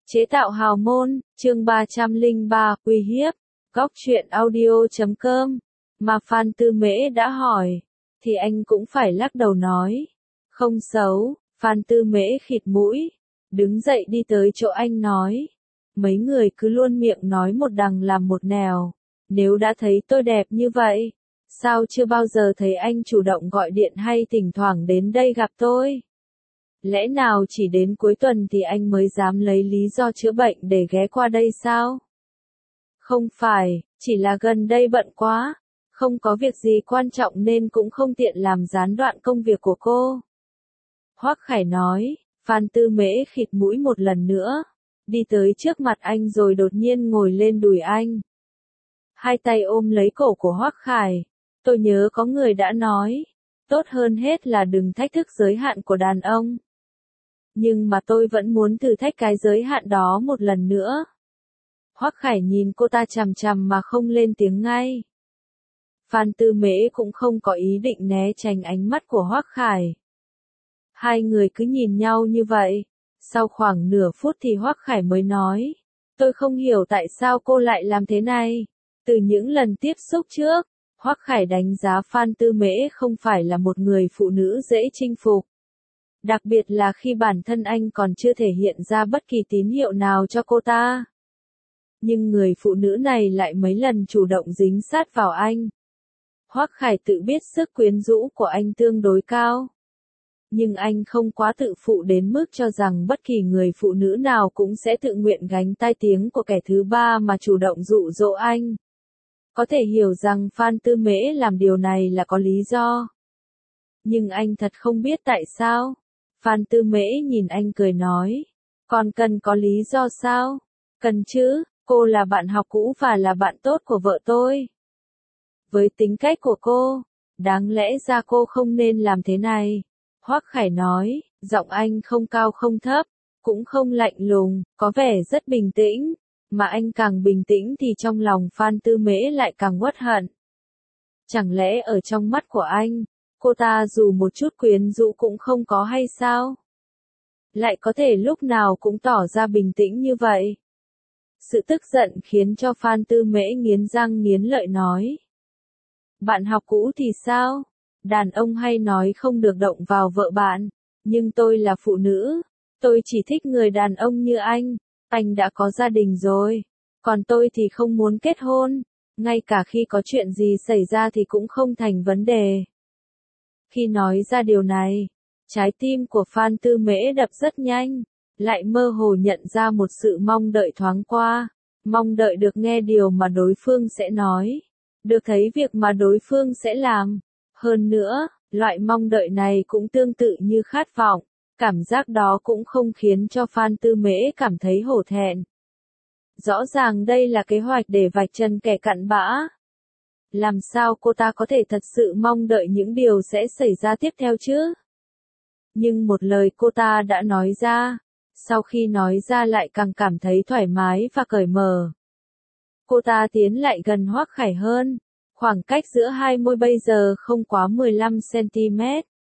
Chế tạo hào môn, chương 303, uy hiếp, góc truyện audio.com. Mà Phan Tư Mễ đã hỏi, thì anh cũng phải lắc đầu nói. Không xấu, Phan Tư Mễ khịt mũi, đứng dậy đi tới chỗ anh nói. Mấy người cứ luôn miệng nói một đằng làm một nẻo, nếu đã thấy tôi đẹp như vậy, sao chưa bao giờ thấy anh chủ động gọi điện hay thỉnh thoảng đến đây gặp tôi? Lẽ nào chỉ đến cuối tuần thì anh mới dám lấy lý do chữa bệnh để ghé qua đây sao? Không phải, chỉ là gần đây bận quá, không có việc gì quan trọng nên cũng không tiện làm gián đoạn công việc của cô. Hoắc Khải nói. Phan Tư Mễ khịt mũi một lần nữa, đi tới trước mặt anh rồi đột nhiên ngồi lên đùi anh. Hai tay ôm lấy cổ của Hoắc Khải. Tôi nhớ có người đã nói, tốt hơn hết là đừng thách thức giới hạn của đàn ông. Nhưng mà tôi vẫn muốn thử thách cái giới hạn đó một lần nữa. Hoắc Khải nhìn cô ta chằm chằm mà không lên tiếng ngay. Phan Tư Mễ cũng không có ý định né tránh ánh mắt của Hoắc Khải. Hai người cứ nhìn nhau như vậy. Sau khoảng nửa phút thì Hoắc Khải mới nói, tôi không hiểu tại sao cô lại làm thế này. Từ những lần tiếp xúc trước, Hoắc Khải đánh giá Phan Tư Mễ không phải là một người phụ nữ dễ chinh phục. Đặc biệt là khi bản thân anh còn chưa thể hiện ra bất kỳ tín hiệu nào cho cô ta. Nhưng người phụ nữ này lại mấy lần chủ động dính sát vào anh. Hoắc Khải tự biết sức quyến rũ của anh tương đối cao. Nhưng anh không quá tự phụ đến mức cho rằng bất kỳ người phụ nữ nào cũng sẽ tự nguyện gánh tai tiếng của kẻ thứ ba mà chủ động dụ dỗ anh. Có thể hiểu rằng Phan Tư Mễ làm điều này là có lý do. Nhưng anh thật không biết tại sao. Phan Tư Mễ nhìn anh cười nói, còn cần có lý do sao? Cần chứ, cô là bạn học cũ và là bạn tốt của vợ tôi. Với tính cách của cô, đáng lẽ ra cô không nên làm thế này. Hoắc Khải nói, giọng anh không cao không thấp, cũng không lạnh lùng, có vẻ rất bình tĩnh, mà anh càng bình tĩnh thì trong lòng Phan Tư Mễ lại càng uất hận. Chẳng lẽ ở trong mắt của anh, cô ta dù một chút quyến rũ cũng không có hay sao? Lại có thể lúc nào cũng tỏ ra bình tĩnh như vậy. Sự tức giận khiến cho Phan Tư Mễ nghiến răng nghiến lợi nói. Bạn học cũ thì sao? Đàn ông hay nói không được động vào vợ bạn, nhưng tôi là phụ nữ, tôi chỉ thích người đàn ông như anh đã có gia đình rồi, còn tôi thì không muốn kết hôn, ngay cả khi có chuyện gì xảy ra thì cũng không thành vấn đề. Khi nói ra điều này, trái tim của Phan Tư Mễ đập rất nhanh, lại mơ hồ nhận ra một sự mong đợi thoáng qua, mong đợi được nghe điều mà đối phương sẽ nói, được thấy việc mà đối phương sẽ làm. Hơn nữa, loại mong đợi này cũng tương tự như khát vọng, cảm giác đó cũng không khiến cho Phan Tư Mễ cảm thấy hổ thẹn. Rõ ràng đây là kế hoạch để vạch trần kẻ cặn bã. Làm sao cô ta có thể thật sự mong đợi những điều sẽ xảy ra tiếp theo chứ? Nhưng một lời cô ta đã nói ra, sau khi nói ra lại càng cảm thấy thoải mái và cởi mở. Cô ta tiến lại gần Hoắc Khải hơn. Khoảng cách giữa hai môi bây giờ không quá 15 cm.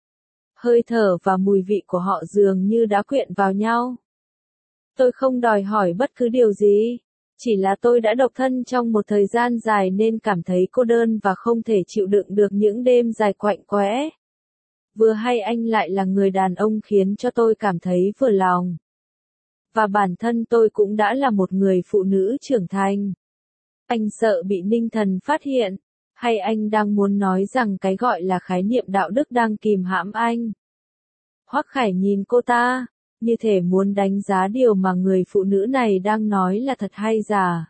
Hơi thở và mùi vị của họ dường như đã quyện vào nhau. Tôi không đòi hỏi bất cứ điều gì, chỉ là tôi đã độc thân trong một thời gian dài nên cảm thấy cô đơn và không thể chịu đựng được những đêm dài quạnh quẽ. Vừa hay anh lại là người đàn ông khiến cho tôi cảm thấy vừa lòng. Và bản thân tôi cũng đã là một người phụ nữ trưởng thành. Anh sợ bị Ninh Thần phát hiện. Hay anh đang muốn nói rằng cái gọi là khái niệm đạo đức đang kìm hãm anh? Hoắc Khải nhìn cô ta, như thể muốn đánh giá điều mà người phụ nữ này đang nói là thật hay giả.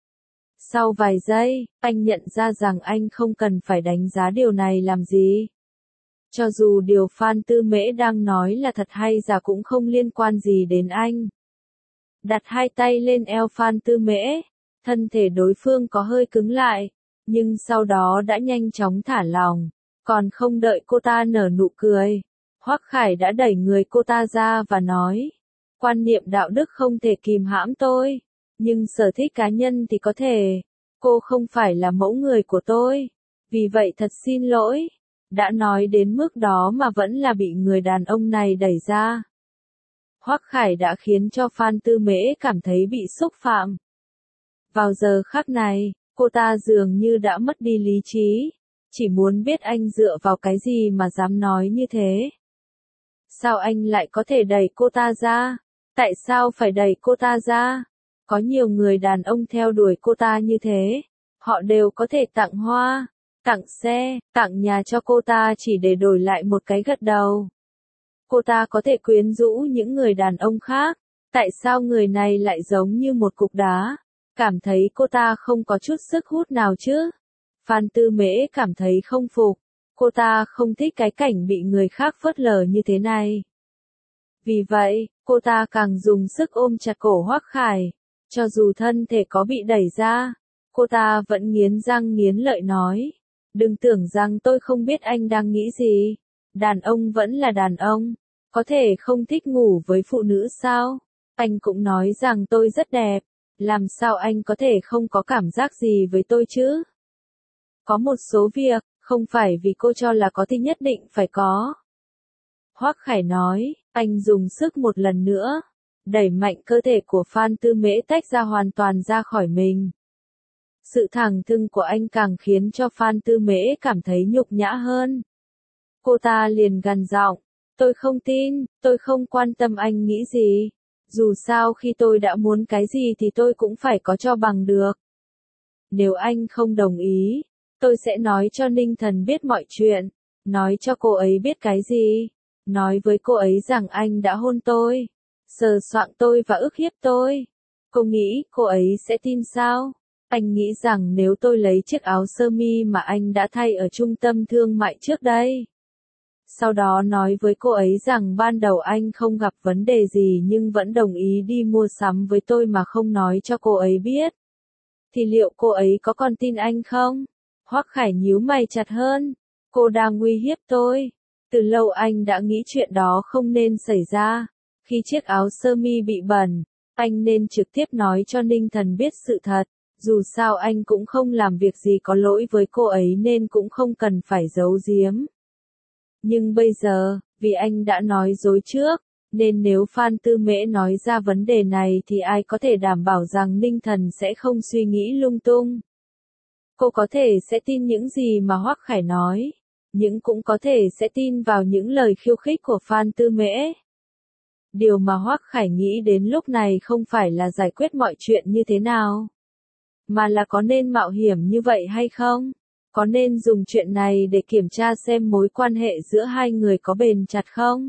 Sau vài giây, anh nhận ra rằng anh không cần phải đánh giá điều này làm gì. Cho dù điều Phan Tư Mễ đang nói là thật hay giả cũng không liên quan gì đến anh. Đặt hai tay lên eo Phan Tư Mễ, thân thể đối phương có hơi cứng lại. Nhưng sau đó đã nhanh chóng thả lỏng, còn không đợi cô ta nở nụ cười. Hoắc Khải đã đẩy người cô ta ra và nói, quan niệm đạo đức không thể kìm hãm tôi, nhưng sở thích cá nhân thì có thể. Cô không phải là mẫu người của tôi, vì vậy thật xin lỗi. Đã nói đến mức đó mà vẫn là bị người đàn ông này đẩy ra. Hoắc Khải đã khiến cho Phan Tư Mễ cảm thấy bị xúc phạm. Vào giờ khắc này, cô ta dường như đã mất đi lý trí, chỉ muốn biết anh dựa vào cái gì mà dám nói như thế. Sao anh lại có thể đẩy cô ta ra? Tại sao phải đẩy cô ta ra? Có nhiều người đàn ông theo đuổi cô ta như thế, họ đều có thể tặng hoa, tặng xe, tặng nhà cho cô ta chỉ để đổi lại một cái gật đầu. Cô ta có thể quyến rũ những người đàn ông khác, tại sao người này lại giống như một cục đá? Cảm thấy cô ta không có chút sức hút nào chứ? Phan Tư Mễ cảm thấy không phục, cô ta không thích cái cảnh bị người khác phớt lờ như thế này. Vì vậy, cô ta càng dùng sức ôm chặt cổ Hoắc Khải, cho dù thân thể có bị đẩy ra, cô ta vẫn nghiến răng nghiến lợi nói, đừng tưởng rằng tôi không biết anh đang nghĩ gì, đàn ông vẫn là đàn ông, có thể không thích ngủ với phụ nữ sao? Anh cũng nói rằng tôi rất đẹp, làm sao anh có thể không có cảm giác gì với tôi chứ? Có một số việc, không phải vì cô cho là có thì nhất định phải có. Hoắc Khải nói, anh dùng sức một lần nữa, đẩy mạnh cơ thể của Phan Tư Mễ tách ra hoàn toàn ra khỏi mình. Sự thẳng thừng của anh càng khiến cho Phan Tư Mễ cảm thấy nhục nhã hơn. Cô ta liền gằn giọng, tôi không tin, tôi không quan tâm anh nghĩ gì. Dù sao khi tôi đã muốn cái gì thì tôi cũng phải có cho bằng được. Nếu anh không đồng ý, tôi sẽ nói cho Ninh Thần biết mọi chuyện, nói cho cô ấy biết cái gì, nói với cô ấy rằng anh đã hôn tôi, sờ soạng tôi và ức hiếp tôi. Cô nghĩ cô ấy sẽ tin sao? Anh nghĩ rằng nếu tôi lấy chiếc áo sơ mi mà anh đã thay ở trung tâm thương mại trước đây, sau đó nói với cô ấy rằng ban đầu anh không gặp vấn đề gì nhưng vẫn đồng ý đi mua sắm với tôi mà không nói cho cô ấy biết, thì liệu cô ấy có còn tin anh không? Hoắc Khải nhíu mày chặt hơn. Cô đang uy hiếp tôi. Từ lâu anh đã nghĩ chuyện đó không nên xảy ra. Khi chiếc áo sơ mi bị bẩn, anh nên trực tiếp nói cho Ninh Thần biết sự thật. Dù sao anh cũng không làm việc gì có lỗi với cô ấy nên cũng không cần phải giấu giếm. Nhưng bây giờ, vì anh đã nói dối trước, nên nếu Phan Tư Mễ nói ra vấn đề này thì ai có thể đảm bảo rằng Ninh Thần sẽ không suy nghĩ lung tung. Cô có thể sẽ tin những gì mà Hoắc Khải nói, nhưng cũng có thể sẽ tin vào những lời khiêu khích của Phan Tư Mễ. Điều mà Hoắc Khải nghĩ đến lúc này không phải là giải quyết mọi chuyện như thế nào, mà là có nên mạo hiểm như vậy hay không? Có nên dùng chuyện này để kiểm tra xem mối quan hệ giữa hai người có bền chặt không?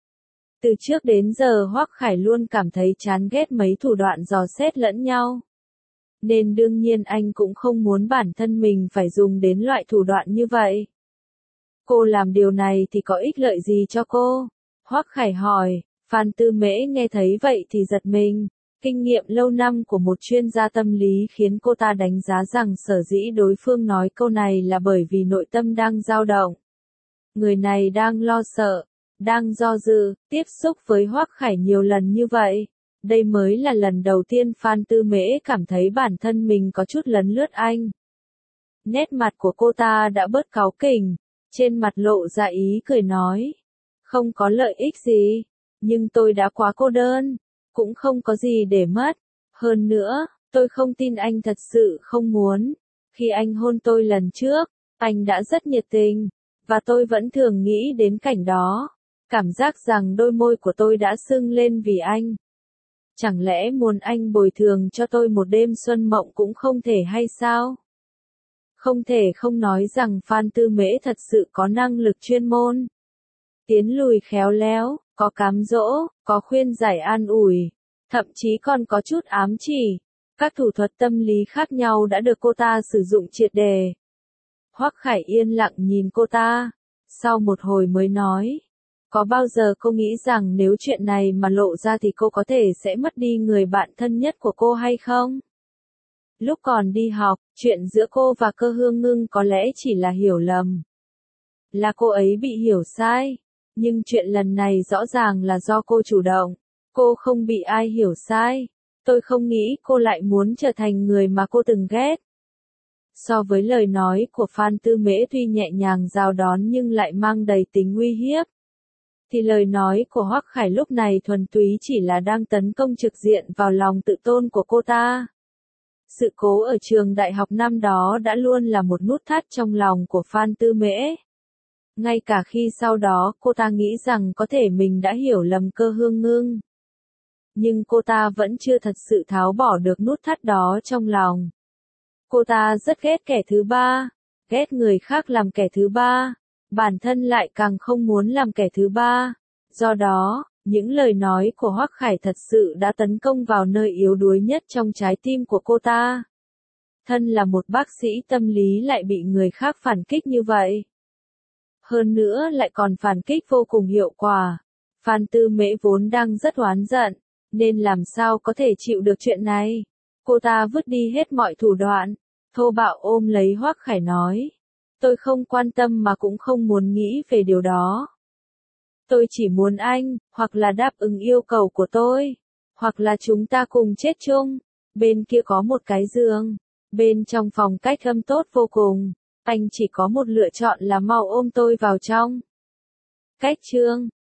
Từ trước đến giờ Hoắc Khải luôn cảm thấy chán ghét mấy thủ đoạn dò xét lẫn nhau. Nên đương nhiên anh cũng không muốn bản thân mình phải dùng đến loại thủ đoạn như vậy. Cô làm điều này thì có ích lợi gì cho cô? Hoắc Khải hỏi. Phan Tư Mễ nghe thấy vậy thì giật mình. Kinh nghiệm lâu năm của một chuyên gia tâm lý khiến cô ta đánh giá rằng sở dĩ đối phương nói câu này là bởi vì nội tâm đang dao động. Người này đang lo sợ, đang do dự, tiếp xúc với Hoắc Khải nhiều lần như vậy. Đây mới là lần đầu tiên Phan Tư Mễ cảm thấy bản thân mình có chút lấn lướt anh. Nét mặt của cô ta đã bớt cáu kỉnh, trên mặt lộ ra ý cười nói. Không có lợi ích gì, nhưng tôi đã quá cô đơn, cũng không có gì để mất. Hơn nữa, tôi không tin anh thật sự không muốn. Khi anh hôn tôi lần trước, anh đã rất nhiệt tình, và tôi vẫn thường nghĩ đến cảnh đó. Cảm giác rằng đôi môi của tôi đã sưng lên vì anh. Chẳng lẽ muốn anh bồi thường cho tôi một đêm xuân mộng cũng không thể hay sao? Không thể không nói rằng Phan Tư Mễ thật sự có năng lực chuyên môn. Tiến lùi khéo léo, có cám dỗ, có khuyên giải an ủi, thậm chí còn có chút ám chỉ. Các thủ thuật tâm lý khác nhau đã được cô ta sử dụng triệt đề. Hoắc Khải yên lặng nhìn cô ta, sau một hồi mới nói. Có bao giờ cô nghĩ rằng nếu chuyện này mà lộ ra thì cô có thể sẽ mất đi người bạn thân nhất của cô hay không? Lúc còn đi học, chuyện giữa cô và Cơ Hương Ngưng có lẽ chỉ là hiểu lầm. Là cô ấy bị hiểu sai. Nhưng chuyện lần này rõ ràng là do cô chủ động. Cô không bị ai hiểu sai. Tôi không nghĩ cô lại muốn trở thành người mà cô từng ghét. So với lời nói của Phan Tư Mễ tuy nhẹ nhàng chào đón nhưng lại mang đầy tính uy hiếp. thì lời nói của Hoắc Khải lúc này thuần túy chỉ là đang tấn công trực diện vào lòng tự tôn của cô ta. Sự cố ở trường đại học năm đó đã luôn là một nút thắt trong lòng của Phan Tư Mễ. Ngay cả khi sau đó cô ta nghĩ rằng có thể mình đã hiểu lầm Cơ Hương Ngưng. Nhưng cô ta vẫn chưa thật sự tháo bỏ được nút thắt đó trong lòng. Cô ta rất ghét kẻ thứ ba, ghét người khác làm kẻ thứ ba, bản thân lại càng không muốn làm kẻ thứ ba. Do đó, những lời nói của Hoắc Khải thật sự đã tấn công vào nơi yếu đuối nhất trong trái tim của cô ta. Thân là một bác sĩ tâm lý lại bị người khác phản kích như vậy. Hơn nữa lại còn phản kích vô cùng hiệu quả. Phan Tư Mễ vốn đang rất oán giận, nên làm sao có thể chịu được chuyện này. Cô ta vứt đi hết mọi thủ đoạn, thô bạo ôm lấy Hoắc Khải nói. Tôi không quan tâm mà cũng không muốn nghĩ về điều đó. Tôi chỉ muốn anh, hoặc là đáp ứng yêu cầu của tôi, hoặc là chúng ta cùng chết chung. Bên kia có một cái giường, bên trong phòng cách âm tốt vô cùng, anh chỉ có một lựa chọn là mau ôm tôi vào trong. Cách chương